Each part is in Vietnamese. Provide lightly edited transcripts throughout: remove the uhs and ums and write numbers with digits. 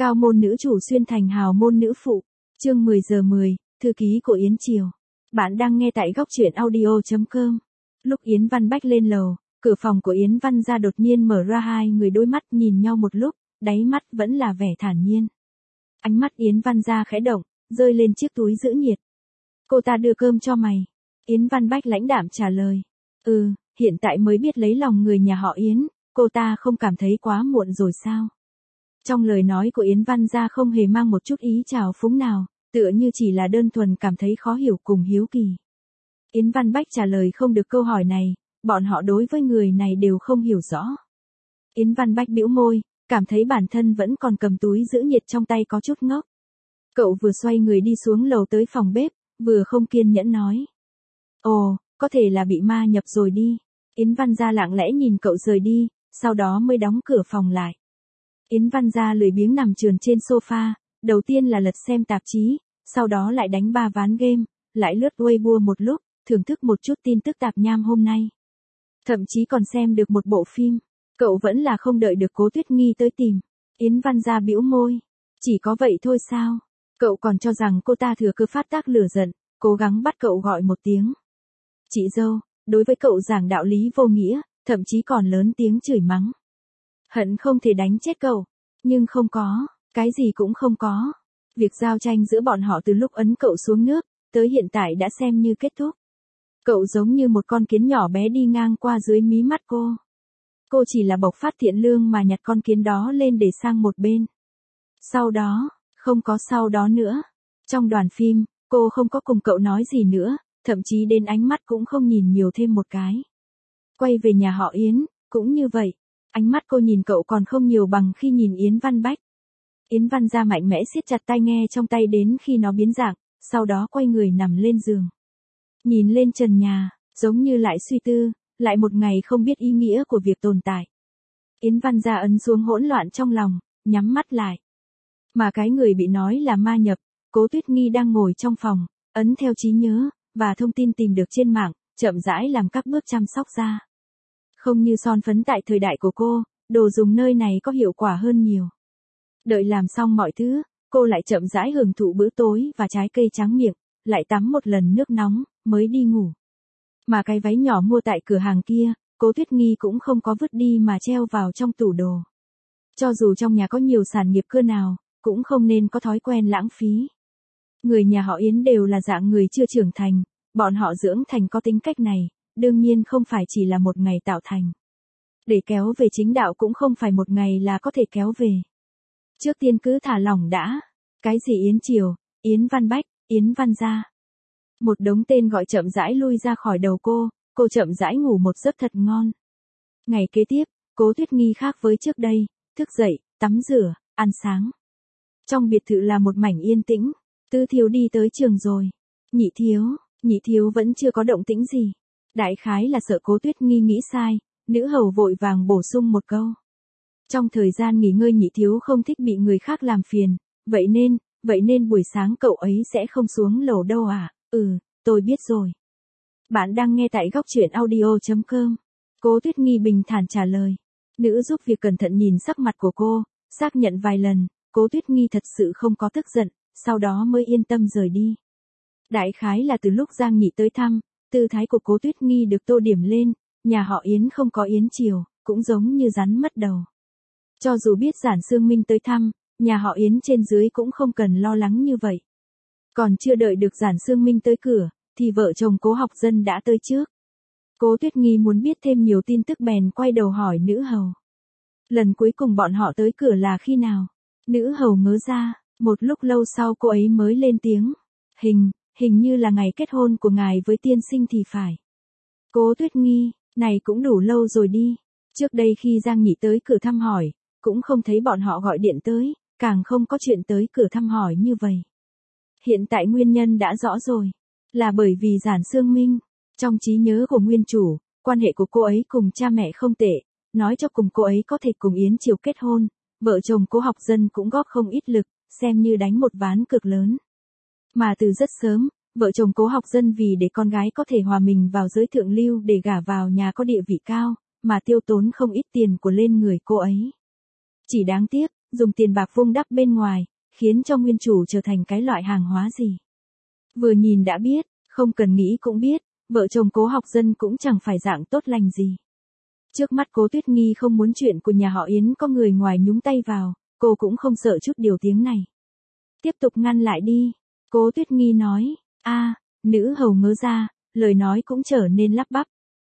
Cao môn nữ chủ xuyên thành hào môn nữ phụ. Chương 10 giờ 10, thư ký của Yến Triều. Bạn đang nghe tại góc truyện audio.com. Lúc Yến Văn Bách lên lầu, cửa phòng của Yến Văn gia đột nhiên mở ra, hai người đôi mắt nhìn nhau một lúc, đáy mắt vẫn là vẻ thản nhiên. Ánh mắt Yến Văn gia khẽ động, rơi lên chiếc túi giữ nhiệt. Cô ta đưa cơm cho mày. Yến Văn Bách lãnh đạm trả lời. Hiện tại mới biết lấy lòng người nhà họ Yến, cô ta không cảm thấy quá muộn rồi sao? Trong lời nói của Yến Văn gia không hề mang một chút ý trào phúng nào, tựa như chỉ là đơn thuần cảm thấy khó hiểu cùng hiếu kỳ. Yến Văn Bách trả lời không được câu hỏi này, bọn họ đối với người này đều không hiểu rõ. Yến Văn Bách bĩu môi, cảm thấy bản thân vẫn còn cầm túi giữ nhiệt trong tay có chút ngốc. Cậu vừa xoay người đi xuống lầu tới phòng bếp, vừa không kiên nhẫn nói. Ồ, có thể là bị ma nhập rồi đi. Yến Văn gia lặng lẽ nhìn cậu rời đi, sau đó mới đóng cửa phòng lại. Yến Văn gia lười biếng nằm trườn trên sofa, đầu tiên là lật xem tạp chí, sau đó lại đánh 3 ván game, lại lướt Weibo một lúc, thưởng thức một chút tin tức tạp nham hôm nay. Thậm chí còn xem được một bộ phim, cậu vẫn là không đợi được Cố Tuyết Nghi tới tìm. Yến Văn gia bĩu môi, chỉ có vậy thôi sao? Cậu còn cho rằng cô ta thừa cơ phát tác lửa giận, cố gắng bắt cậu gọi một tiếng. Chị dâu, đối với cậu giảng đạo lý vô nghĩa, thậm chí còn lớn tiếng chửi mắng. Hận không thể đánh chết cậu, nhưng không có, cái gì cũng không có. Việc giao tranh giữa bọn họ từ lúc ấn cậu xuống nước, tới hiện tại đã xem như kết thúc. Cậu giống như một con kiến nhỏ bé đi ngang qua dưới mí mắt cô. Cô chỉ là bộc phát thiện lương mà nhặt con kiến đó lên để sang một bên. Sau đó, không có sau đó nữa. Trong đoàn phim, cô không có cùng cậu nói gì nữa, thậm chí đến ánh mắt cũng không nhìn nhiều thêm một cái. Quay về nhà họ Yến, cũng như vậy. Ánh mắt cô nhìn cậu còn không nhiều bằng khi nhìn Yến Văn Bách. Yến Văn gia mạnh mẽ siết chặt tai nghe trong tay đến khi nó biến dạng, sau đó quay người nằm lên giường. Nhìn lên trần nhà, giống như lại suy tư, lại một ngày không biết ý nghĩa của việc tồn tại. Yến Văn gia ấn xuống hỗn loạn trong lòng, nhắm mắt lại. Mà cái người bị nói là ma nhập, Cố Tuyết Nghi đang ngồi trong phòng, ấn theo trí nhớ, và thông tin tìm được trên mạng, chậm rãi làm các bước chăm sóc da. Không như son phấn tại thời đại của cô, đồ dùng nơi này có hiệu quả hơn nhiều. Đợi làm xong mọi thứ, cô lại chậm rãi hưởng thụ bữa tối và trái cây tráng miệng, lại tắm một lần nước nóng, mới đi ngủ. Mà cái váy nhỏ mua tại cửa hàng kia, Cố Tuyết Nghi cũng không có vứt đi mà treo vào trong tủ đồ. Cho dù trong nhà có nhiều sản nghiệp cơ nào, cũng không nên có thói quen lãng phí. Người nhà họ Yến đều là dạng người chưa trưởng thành, bọn họ dưỡng thành có tính cách này, đương nhiên không phải chỉ là một ngày tạo thành. Để kéo về chính đạo cũng không phải một ngày là có thể kéo về. Trước tiên cứ thả lỏng đã. Cái gì Yến Triều, Yến Văn Bách, Yến Văn gia. Một đống tên gọi chậm rãi lui ra khỏi đầu cô chậm rãi ngủ một giấc thật ngon. Ngày kế tiếp, Cố Tuyết Nghi khác với trước đây, thức dậy, tắm rửa, ăn sáng. Trong biệt thự là một mảnh yên tĩnh, Tư Thiếu đi tới trường rồi. Nhị thiếu vẫn chưa có động tĩnh gì. Đại khái là sợ Cố Tuyết Nghi nghĩ sai, nữ hầu vội vàng bổ sung một câu. Trong thời gian nghỉ ngơi Nhị thiếu không thích bị người khác làm phiền, vậy nên buổi sáng cậu ấy sẽ không xuống lầu đâu à? Tôi biết rồi. Bạn đang nghe tại góc truyện audio.com. Cố Tuyết Nghi bình thản trả lời. Nữ giúp việc cẩn thận nhìn sắc mặt của cô, xác nhận vài lần, Cố Tuyết Nghi thật sự không có tức giận, sau đó mới yên tâm rời đi. Đại khái là từ lúc Giang Nhị tới thăm, tư thái của Cố Tuyết Nghi được tô điểm lên, nhà họ Yến không có Yến Triều, cũng giống như rắn mất đầu. Cho dù biết Giản Sương Minh tới thăm, nhà họ Yến trên dưới cũng không cần lo lắng như vậy. Còn chưa đợi được Giản Sương Minh tới cửa, thì vợ chồng Cố Học Dân đã tới trước. Cố Tuyết Nghi muốn biết thêm nhiều tin tức bèn quay đầu hỏi nữ hầu. Lần cuối cùng bọn họ tới cửa là khi nào? Nữ hầu ngớ ra, một lúc lâu sau cô ấy mới lên tiếng. Hình như là ngày kết hôn của ngài với tiên sinh thì phải. Cố Tuyết Nghi, này cũng đủ lâu rồi đi. Trước đây khi Giang Nhị tới cửa thăm hỏi, cũng không thấy bọn họ gọi điện tới, càng không có chuyện tới cửa thăm hỏi như vậy. Hiện tại nguyên nhân đã rõ rồi, là bởi vì Giản Sương Minh. Trong trí nhớ của nguyên chủ, quan hệ của cô ấy cùng cha mẹ không tệ, nói cho cùng cô ấy có thể cùng Yến Triều kết hôn, vợ chồng Cố Học Dân cũng góp không ít lực, xem như đánh một ván cược lớn. Mà từ rất sớm, vợ chồng Cố Học Dân vì để con gái có thể hòa mình vào giới thượng lưu để gả vào nhà có địa vị cao, mà tiêu tốn không ít tiền của lên người cô ấy. Chỉ đáng tiếc, dùng tiền bạc vung đắp bên ngoài, khiến cho nguyên chủ trở thành cái loại hàng hóa gì. Vừa nhìn đã biết, không cần nghĩ cũng biết, vợ chồng Cố Học Dân cũng chẳng phải dạng tốt lành gì. Trước mắt Cố Tuyết Nghi không muốn chuyện của nhà họ Yến có người ngoài nhúng tay vào, cô cũng không sợ chút điều tiếng này. Tiếp tục ngăn lại đi, Cố Tuyết Nghi nói, nữ hầu ngớ ra, lời nói cũng trở nên lắp bắp.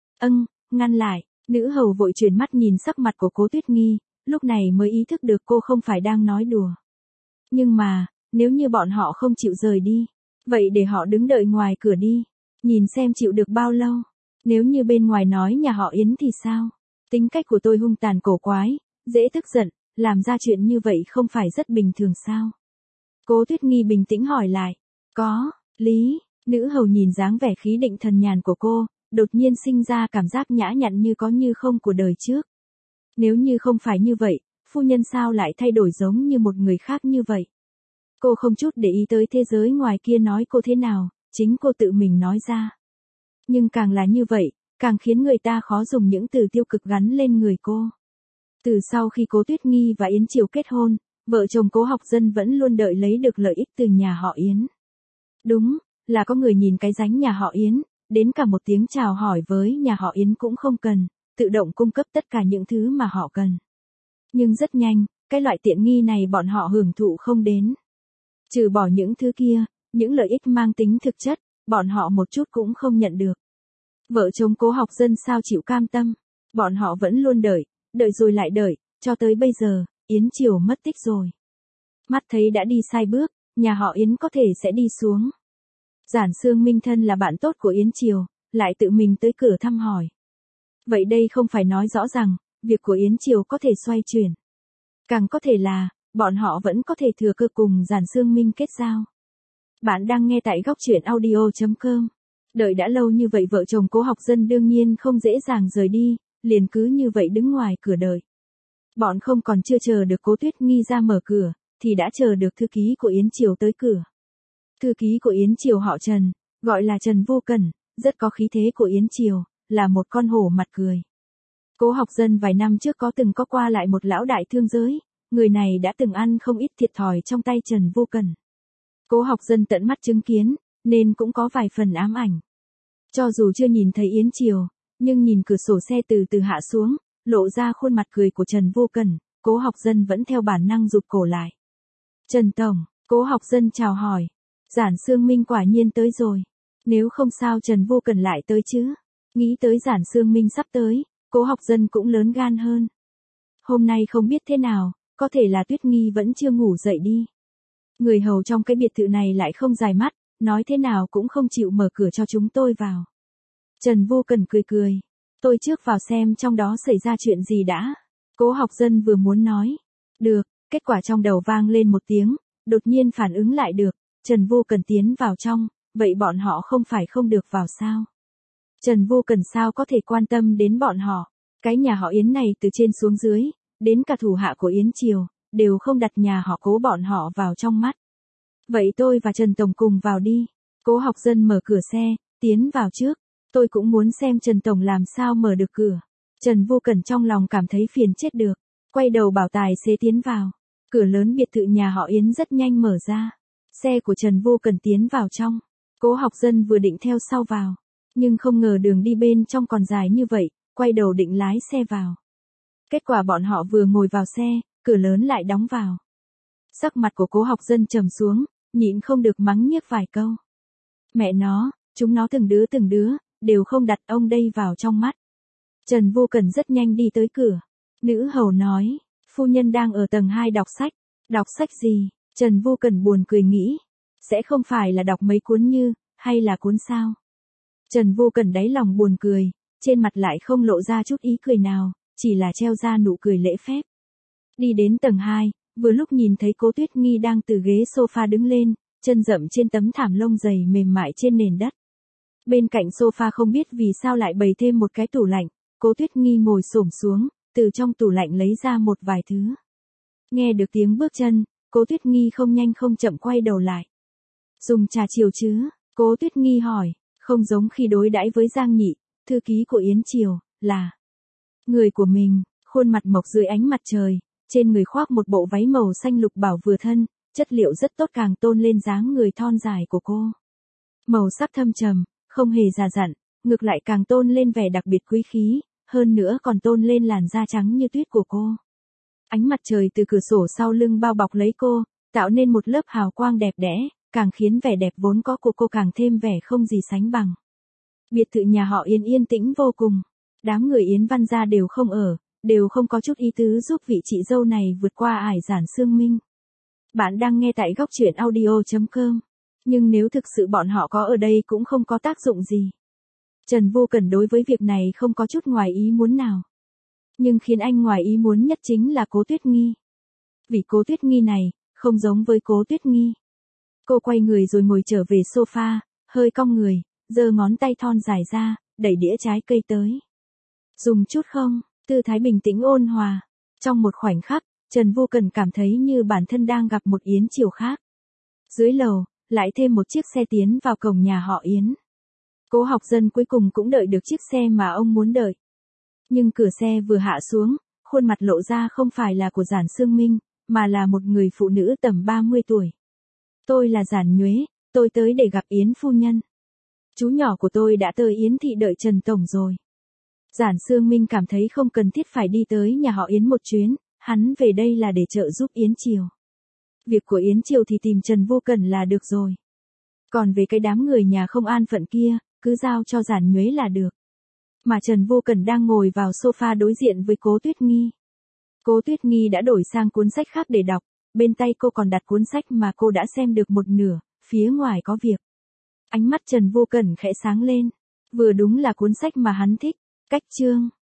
Ngăn lại, nữ hầu vội chuyển mắt nhìn sắc mặt của Cố Tuyết Nghi, lúc này mới ý thức được cô không phải đang nói đùa. Nhưng mà, nếu như bọn họ không chịu rời đi, vậy để họ đứng đợi ngoài cửa đi, nhìn xem chịu được bao lâu. Nếu như bên ngoài nói nhà họ Yến thì sao? Tính cách của tôi hung tàn cổ quái, dễ tức giận, làm ra chuyện như vậy không phải rất bình thường sao? Cố Tuyết Nghi bình tĩnh hỏi lại. Có, lý, nữ hầu nhìn dáng vẻ khí định thần nhàn của cô, đột nhiên sinh ra cảm giác nhã nhặn như có như không của đời trước. Nếu như không phải như vậy, phu nhân sao lại thay đổi giống như một người khác như vậy? Cô không chút để ý tới thế giới ngoài kia nói cô thế nào, chính cô tự mình nói ra. Nhưng càng là như vậy, càng khiến người ta khó dùng những từ tiêu cực gắn lên người cô. Từ sau khi Cố Tuyết Nghi và Yến Triều kết hôn, vợ chồng Cố Học Dân vẫn luôn đợi lấy được lợi ích từ nhà họ Yến. Đúng, là có người nhìn cái ránh nhà họ Yến, đến cả một tiếng chào hỏi với nhà họ Yến cũng không cần, tự động cung cấp tất cả những thứ mà họ cần. Nhưng rất nhanh, cái loại tiện nghi này bọn họ hưởng thụ không đến. Trừ bỏ những thứ kia, những lợi ích mang tính thực chất, bọn họ một chút cũng không nhận được. Vợ chồng Cố Học Dân sao chịu cam tâm, bọn họ vẫn luôn đợi, đợi rồi lại đợi, cho tới bây giờ, Yến Triều mất tích rồi. Mắt thấy đã đi sai bước, nhà họ Yến có thể sẽ đi xuống. Giản Xương Minh thân là bạn tốt của Yến Triều, lại tự mình tới cửa thăm hỏi. Vậy đây không phải nói rõ rằng, việc của Yến Triều có thể xoay chuyển. Càng có thể là, bọn họ vẫn có thể thừa cơ cùng Giản Xương Minh kết giao. Bạn đang nghe tại góc truyện audio.com. Đợi đã lâu như vậy vợ chồng Cố Học Dân đương nhiên không dễ dàng rời đi, liền cứ như vậy đứng ngoài cửa đợi. Bọn không còn chưa chờ được Cố Tuyết Nghi ra mở cửa, thì đã chờ được thư ký của Yến Triều tới cửa. Thư ký của Yến Triều họ Trần, gọi là Trần Vô Cẩn, rất có khí thế của Yến Triều, là một con hổ mặt cười. Cố Học Dân vài năm trước từng có qua lại một lão đại thương giới, người này đã từng ăn không ít thiệt thòi trong tay Trần Vô Cẩn. Cố Học Dân tận mắt chứng kiến, nên cũng có vài phần ám ảnh. Cho dù chưa nhìn thấy Yến Triều, nhưng nhìn cửa sổ xe từ từ hạ xuống, lộ ra khuôn mặt cười của Trần Vô Cẩn, Cố Học Dân vẫn theo bản năng rụt cổ lại. Trần Tổng, Cố Học Dân chào hỏi. Giản Xương Minh quả nhiên tới rồi. Nếu không sao Trần Vô Cẩn lại tới chứ. Nghĩ tới Giản Xương Minh sắp tới, Cố Học Dân cũng lớn gan hơn. Hôm nay không biết thế nào, có thể là Tuyết Nghi vẫn chưa ngủ dậy đi. Người hầu trong cái biệt thự này lại không dài mắt, nói thế nào cũng không chịu mở cửa cho chúng tôi vào. Trần Vô Cẩn cười cười. Tôi trước vào xem trong đó xảy ra chuyện gì đã. Cố Học Dân vừa muốn nói. Được, kết quả trong đầu vang lên một tiếng, đột nhiên phản ứng lại được. Trần Vô Cẩn tiến vào trong, vậy bọn họ không phải không được vào sao? Trần Vô Cẩn sao có thể quan tâm đến bọn họ? Cái nhà họ Yến này từ trên xuống dưới, đến cả thủ hạ của Yến Triều, đều không đặt nhà họ Cố bọn họ vào trong mắt. Vậy tôi và Trần Tổng cùng vào đi. Cố Học Dân mở cửa xe, tiến vào trước. Tôi cũng muốn xem Trần Tổng làm sao mở được cửa. Trần Vô Cẩn trong lòng cảm thấy phiền chết được. Quay đầu bảo tài xế tiến vào. Cửa lớn biệt thự nhà họ Yến rất nhanh mở ra. Xe của Trần Vô Cẩn tiến vào trong. Cố Học Dân vừa định theo sau vào. Nhưng không ngờ đường đi bên trong còn dài như vậy, quay đầu định lái xe vào. Kết quả bọn họ vừa ngồi vào xe, cửa lớn lại đóng vào. Sắc mặt của Cố Học Dân trầm xuống, nhịn không được mắng nhiếc vài câu. Mẹ nó, chúng nó từng đứa, đều không đặt ông đây vào trong mắt. Trần Vô Cẩn rất nhanh đi tới cửa. Nữ hầu nói, phu nhân đang ở tầng 2 đọc sách. Đọc sách gì? Trần Vô Cẩn buồn cười nghĩ. Sẽ không phải là đọc mấy cuốn như, hay là cuốn sao? Trần Vô Cẩn đáy lòng buồn cười, trên mặt lại không lộ ra chút ý cười nào, chỉ là treo ra nụ cười lễ phép. Đi đến tầng 2, vừa lúc nhìn thấy Cố Tuyết Nghi đang từ ghế sofa đứng lên, chân dậm trên tấm thảm lông dày mềm mại trên nền đất. Bên cạnh sofa không biết vì sao lại bày thêm một cái tủ lạnh, Cố Tuyết Nghi ngồi xổm xuống, từ trong tủ lạnh lấy ra một vài thứ. Nghe được tiếng bước chân, Cố Tuyết Nghi không nhanh không chậm quay đầu lại. Dùng trà chiều chứ? Cố Tuyết Nghi hỏi, không giống khi đối đãi với Giang Nhị, thư ký của Yến Triều, là người của mình, khuôn mặt mộc dưới ánh mặt trời, trên người khoác một bộ váy màu xanh lục bảo vừa thân, chất liệu rất tốt càng tôn lên dáng người thon dài của cô. Màu sắc thâm trầm, không hề già dặn, ngược lại càng tôn lên vẻ đặc biệt quý khí, hơn nữa còn tôn lên làn da trắng như tuyết của cô. Ánh mặt trời từ cửa sổ sau lưng bao bọc lấy cô, tạo nên một lớp hào quang đẹp đẽ, càng khiến vẻ đẹp vốn có của cô càng thêm vẻ không gì sánh bằng. Biệt thự nhà họ Yến yên tĩnh vô cùng. Đám người Yến Văn gia đều không ở, đều không có chút ý tứ giúp vị chị dâu này vượt qua ải giản xương minh. Bạn đang nghe tại góc truyện audio.com. Nhưng nếu thực sự bọn họ có ở đây cũng không có tác dụng gì. Trần Vô Cẩn đối với việc này không có chút ngoài ý muốn nào. Nhưng khiến anh ngoài ý muốn nhất chính là Cố Tuyết Nghi. Vì Cố Tuyết Nghi này, không giống với Cố Tuyết Nghi. Cô quay người rồi ngồi trở về sofa, hơi cong người, giơ ngón tay thon dài ra, đẩy đĩa trái cây tới. Dùng chút không, tư thái bình tĩnh ôn hòa. Trong một khoảnh khắc, Trần Vô Cẩn cảm thấy như bản thân đang gặp một Yến Triều khác. Dưới lầu, lại thêm một chiếc xe tiến vào cổng nhà họ Yến. Cố Học Dân cuối cùng cũng đợi được chiếc xe mà ông muốn đợi. Nhưng cửa xe vừa hạ xuống, khuôn mặt lộ ra không phải là của Giản Sương Minh, mà là một người phụ nữ tầm 30 tuổi. Tôi là Giản Nhuế, tôi tới để gặp Yến phu nhân. Chú nhỏ của tôi đã tới Yến thị đợi Trần Tổng rồi. Giản Sương Minh cảm thấy không cần thiết phải đi tới nhà họ Yến một chuyến, hắn về đây là để trợ giúp Yến Triều. Việc của Yến Triều thì tìm Trần Vô Cẩn là được rồi. Còn về cái đám người nhà không an phận kia, cứ giao cho Giản Nhuế là được. Mà Trần Vô Cẩn đang ngồi vào sofa đối diện với Cố Tuyết Nghi. Cố Tuyết Nghi đã đổi sang cuốn sách khác để đọc, bên tay cô còn đặt cuốn sách mà cô đã xem được một nửa, phía ngoài có việc. Ánh mắt Trần Vô Cẩn khẽ sáng lên, vừa đúng là cuốn sách mà hắn thích, Cách Chương.